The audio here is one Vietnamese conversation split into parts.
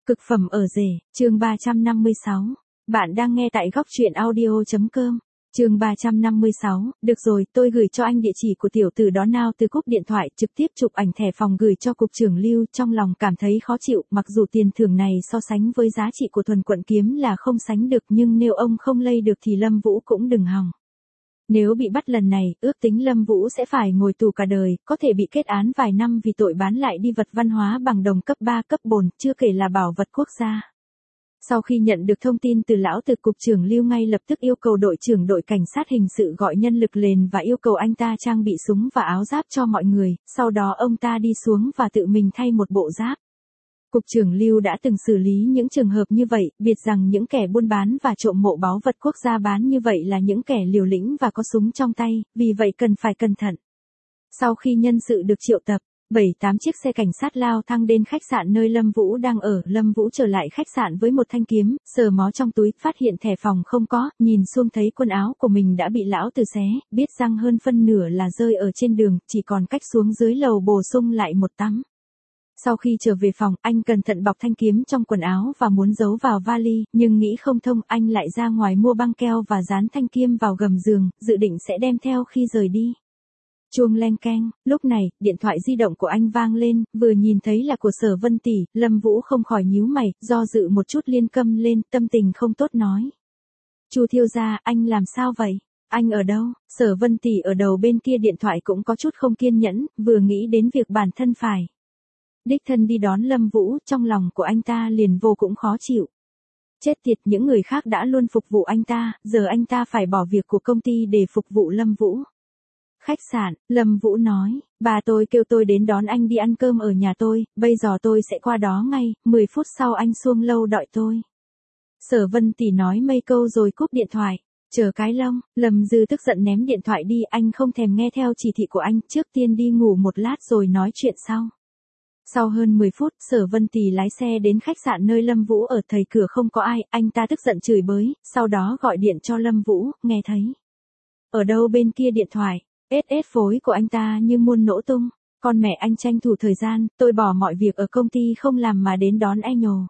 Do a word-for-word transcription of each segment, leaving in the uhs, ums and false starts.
Cực phẩm ở rể, chương ba trăm năm mươi sáu. Bạn đang nghe tại góc truyện audio.com. Chương ba trăm năm mươi sáu, được rồi, tôi gửi cho anh địa chỉ của tiểu tử đó nào. Từ cúp điện thoại, trực tiếp chụp ảnh thẻ phòng gửi cho cục trưởng Lưu, trong lòng cảm thấy khó chịu, mặc dù tiền thưởng này so sánh với giá trị của thuần quận kiếm là không sánh được, nhưng nếu ông không lay được thì Lâm Vũ cũng đừng hòng. Nếu bị bắt lần này, ước tính Lâm Vũ sẽ phải ngồi tù cả đời, có thể bị kết án vài năm vì tội bán lại đi vật văn hóa bằng đồng cấp ba cấp bốn, chưa kể là bảo vật quốc gia. Sau khi nhận được thông tin từ lão từ cục trưởng Lưu, ngay lập tức yêu cầu đội trưởng đội cảnh sát hình sự gọi nhân lực lên và yêu cầu anh ta trang bị súng và áo giáp cho mọi người, sau đó ông ta đi xuống và tự mình thay một bộ giáp. Cục trưởng Lưu đã từng xử lý những trường hợp như vậy, biết rằng những kẻ buôn bán và trộm mộ báu vật quốc gia bán như vậy là những kẻ liều lĩnh và có súng trong tay, vì vậy cần phải cẩn thận. Sau khi nhân sự được triệu tập, bảy tám chiếc xe cảnh sát lao thang đến khách sạn nơi Lâm Vũ đang ở. Lâm Vũ trở lại khách sạn với một thanh kiếm, sờ mó trong túi, phát hiện thẻ phòng không có, nhìn xuống thấy quần áo của mình đã bị lão từ xé, biết rằng hơn phân nửa là rơi ở trên đường, chỉ còn cách xuống dưới lầu bổ sung lại một tắm. Sau khi trở về phòng, anh cẩn thận bọc thanh kiếm trong quần áo và muốn giấu vào vali, nhưng nghĩ không thông, anh lại ra ngoài mua băng keo và dán thanh kiếm vào gầm giường, dự định sẽ đem theo khi rời đi. Chuông leng keng, lúc này, điện thoại di động của anh vang lên, vừa nhìn thấy là của Sở Vân Tỷ, Lâm Vũ không khỏi nhíu mày, do dự một chút liên câm lên, tâm tình không tốt nói. Chu thiếu gia, anh làm sao vậy? Anh ở đâu? Sở Vân Tỷ ở đầu bên kia điện thoại cũng có chút không kiên nhẫn, vừa nghĩ đến việc bản thân phải đích thân đi đón Lâm Vũ, trong lòng của anh ta liền vô cùng khó chịu. Chết tiệt, những người khác đã luôn phục vụ anh ta, giờ anh ta phải bỏ việc của công ty để phục vụ Lâm Vũ. Khách sạn, Lâm Vũ nói, bà tôi kêu tôi đến đón anh đi ăn cơm ở nhà tôi, bây giờ tôi sẽ qua đó ngay, mười phút sau anh xuống lâu đợi tôi. Sở Vân Tỷ nói mấy câu rồi cúp điện thoại. Chờ cái lông, Lâm Dư tức giận ném điện thoại đi, anh không thèm nghe theo chỉ thị của anh, trước tiên đi ngủ một lát rồi nói chuyện sau. Sau hơn mười phút, Sở Vân Tỷ lái xe đến khách sạn nơi Lâm Vũ ở, thấy cửa không có ai, anh ta tức giận chửi bới, sau đó gọi điện cho Lâm Vũ, nghe thấy. Ở đâu bên kia điện thoại, ét ét phối của anh ta như muốn nổ tung, con mẹ anh tranh thủ thời gian, tôi bỏ mọi việc ở công ty không làm mà đến đón anh nhồ.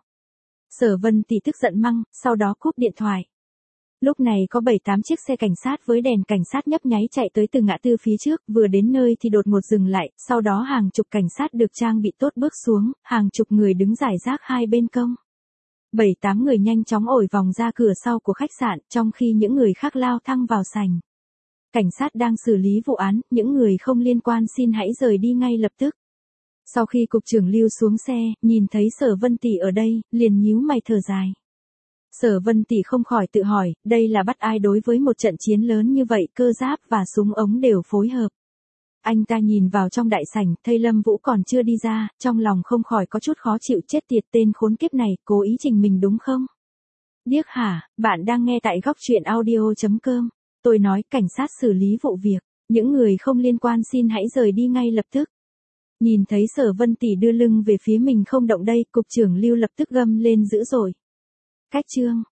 Sở Vân Tỷ tức giận măng, sau đó cúp điện thoại. Lúc này có bảy tám chiếc xe cảnh sát với đèn cảnh sát nhấp nháy chạy tới từ ngã tư phía trước, vừa đến nơi thì đột ngột dừng lại, sau đó hàng chục cảnh sát được trang bị tốt bước xuống, hàng chục người đứng rải rác hai bên cổng. Bảy tám người nhanh chóng ổi vòng ra cửa sau của khách sạn, trong khi những người khác lao thăng vào sảnh. Cảnh sát đang xử lý vụ án, những người không liên quan xin hãy rời đi ngay lập tức. Sau khi cục trưởng Lưu xuống xe, nhìn thấy Sở Vân Tỷ ở đây, liền nhíu mày thở dài. Sở Vân Tỷ không khỏi tự hỏi, đây là bắt ai đối với một trận chiến lớn như vậy, cơ giáp và súng ống đều phối hợp. Anh ta nhìn vào trong đại sảnh, thấy Lâm Vũ còn chưa đi ra, trong lòng không khỏi có chút khó chịu, chết tiệt, tên khốn kiếp này, cố ý trình mình đúng không? Điếc hả, bạn đang nghe tại góc truyện audio.com. Tôi nói, cảnh sát xử lý vụ việc, những người không liên quan xin hãy rời đi ngay lập tức. Nhìn thấy Sở Vân Tỷ đưa lưng về phía mình không động đây, cục trưởng Lưu lập tức gầm lên dữ dội. Cách chương